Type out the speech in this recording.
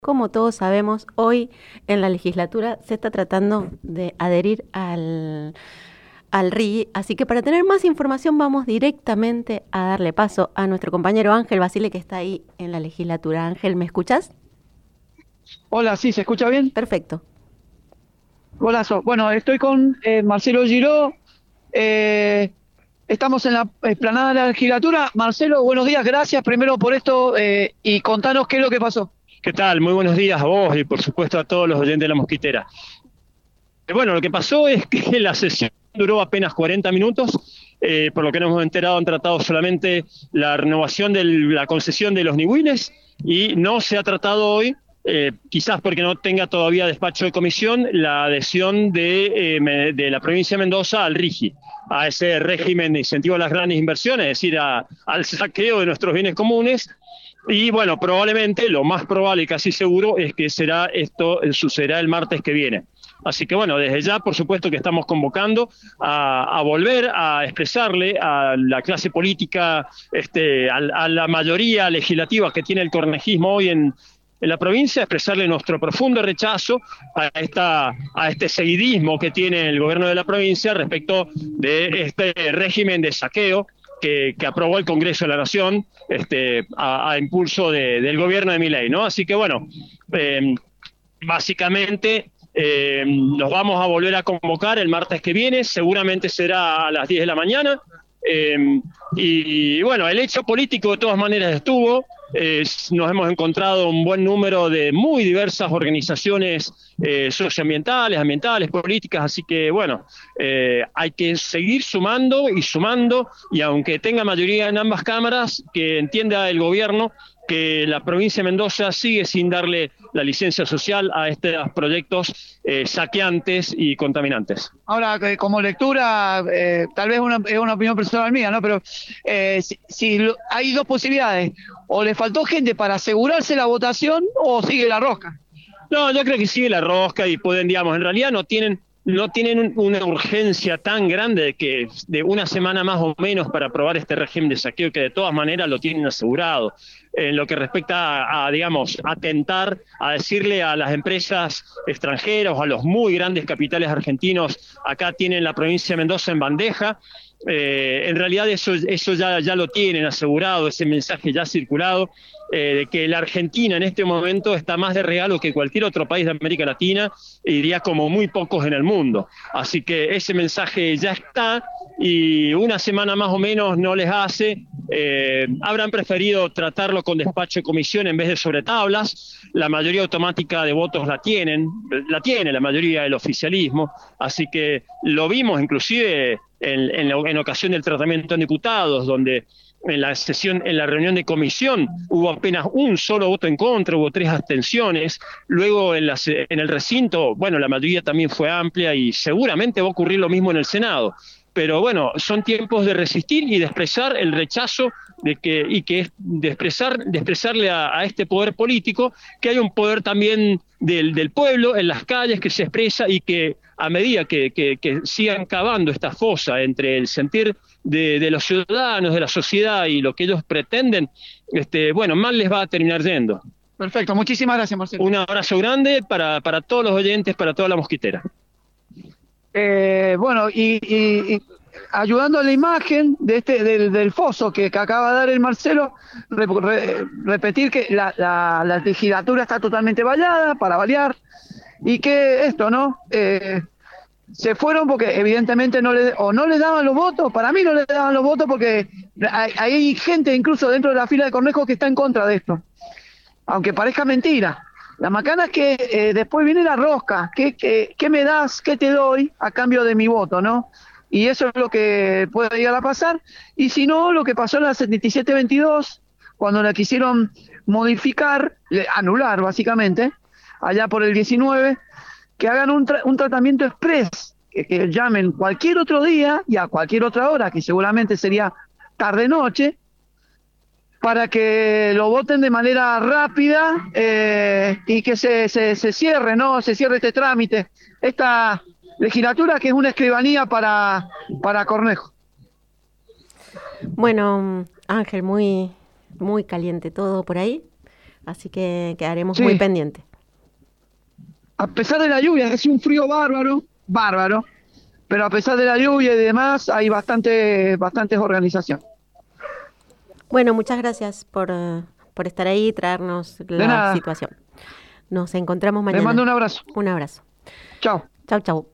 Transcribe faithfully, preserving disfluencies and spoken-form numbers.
Como todos sabemos, hoy en la legislatura se está tratando de adherir al, al R I, así que para tener más información vamos directamente a darle paso a nuestro compañero Ángel Basile, que está ahí en la legislatura. Ángel, ¿me escuchás? Hola, ¿sí se escucha bien? Perfecto. Golazo. Bueno, estoy con eh, Marcelo Giró. eh, Estamos en la explanada de la legislatura. Marcelo, buenos días, gracias primero por esto eh, y contanos qué es lo que pasó. ¿Qué tal? Muy buenos días a vos y por supuesto a todos los oyentes de La Mosquitera. Eh, Bueno, lo que pasó es que la sesión duró apenas cuarenta minutos, eh, por lo que nos hemos enterado han tratado solamente la renovación de la concesión de los Niwines y no se ha tratado hoy, eh, quizás porque no tenga todavía despacho de comisión, la adhesión de, eh, de la provincia de Mendoza al RIGI, a ese régimen de incentivo a las grandes inversiones, es decir, a, al saqueo de nuestros bienes comunes. Y bueno, probablemente, lo más probable y casi seguro es que será esto, sucederá el martes que viene. Así que bueno, desde ya por supuesto que estamos convocando a, a volver a expresarle a la clase política, este, a, a la mayoría legislativa que tiene el cornejismo hoy en, en la provincia, expresarle nuestro profundo rechazo a, esta, a este seguidismo que tiene el gobierno de la provincia respecto de este régimen de saqueo que, que aprobó el Congreso de la Nación este, a, a impulso de, del gobierno de Milei, ¿no? Así que bueno, eh, básicamente eh, nos vamos a volver a convocar el martes que viene, seguramente será a las diez de la mañana. Eh, y, y bueno, el hecho político de todas maneras estuvo. Eh, nos hemos encontrado un buen número de muy diversas organizaciones eh, socioambientales, ambientales, políticas, así que bueno, eh, hay que seguir sumando y sumando, y aunque tenga mayoría en ambas cámaras, que entienda el gobierno que la provincia de Mendoza sigue sin darle la licencia social a estos proyectos eh, saqueantes y contaminantes. Ahora, eh, como lectura, eh, tal vez una, es una opinión personal mía, ¿no? Pero eh, si, si lo- hay dos posibilidades, o le faltó gente para asegurarse la votación o sigue la rosca. No, yo creo que sigue la rosca y pueden, digamos, en realidad no tienen, no tienen una urgencia tan grande de que de una semana más o menos para aprobar este régimen de saqueo, que de todas maneras lo tienen asegurado. En lo que respecta a, a, digamos, atentar, a decirle a las empresas extranjeras o a los muy grandes capitales argentinos, acá tienen la provincia de Mendoza en bandeja. Eh, en realidad eso, eso ya, ya lo tienen asegurado, ese mensaje ya ha circulado, eh, de que la Argentina en este momento está más de regalo que cualquier otro país de América Latina, e diría como muy pocos en el mundo. Así que ese mensaje ya está y una semana más o menos no les hace. Eh, habrán preferido tratarlo con despacho de comisión en vez de sobre tablas. La mayoría automática de votos la tienen, la tiene la mayoría del oficialismo, así que lo vimos inclusive en, en, en ocasión del tratamiento en diputados, donde en la sesión, en la reunión de comisión hubo apenas un solo voto en contra, hubo tres abstenciones. Luego en, la, en el recinto, bueno, la mayoría también fue amplia y seguramente va a ocurrir lo mismo en el Senado. Pero bueno, son tiempos de resistir y de expresar el rechazo de que, y que es de expresar, de expresarle a, a este poder político que hay un poder también del, del pueblo en las calles que se expresa, y que a medida que, que, que sigan cavando esta fosa entre el sentir de, de los ciudadanos, de la sociedad y lo que ellos pretenden, este, bueno, mal les va a terminar yendo. Perfecto, muchísimas gracias, Marcelo. Un abrazo grande para, para todos los oyentes, para toda la mosquitera. Eh, bueno, y, y- y ayudando a la imagen de este del, del foso que, que acaba de dar el Marcelo, re- re- repetir que la, la- la legislatura está totalmente vallada, para variar, y que esto, ¿no? Eh, se fueron porque evidentemente no le, o no le daban los votos, para mí no le daban los votos porque hay, hay gente incluso dentro de la fila de Cornejo que está en contra de esto, aunque parezca mentira. La macana es que eh, después viene la rosca. ¿Qué, qué, ¿Qué me das? ¿Qué te doy a cambio de mi voto, no? Y eso es lo que puede llegar a pasar. Y si no, lo que pasó en la setenta y siete veintidós, cuando la quisieron modificar, anular básicamente, allá por el diecinueve, que hagan un, tra un tratamiento express, que, que llamen cualquier otro día y a cualquier otra hora, que seguramente sería tarde-noche, para que lo voten de manera rápida eh, y que se, se, se cierre, ¿no? Se cierre este trámite, esta legislatura que es una escribanía para, para Cornejo. Bueno, Ángel, muy, muy caliente todo por ahí. Así que quedaremos Sí. muy pendientes. A pesar de la lluvia, es un frío bárbaro, bárbaro, pero a pesar de la lluvia y demás, hay bastante, bastantes organizaciones. Bueno, muchas gracias por, eh, por estar ahí y traernos De la nada, situación. Nos encontramos les mañana. mando un abrazo. Un abrazo. Chao. Chau, chau.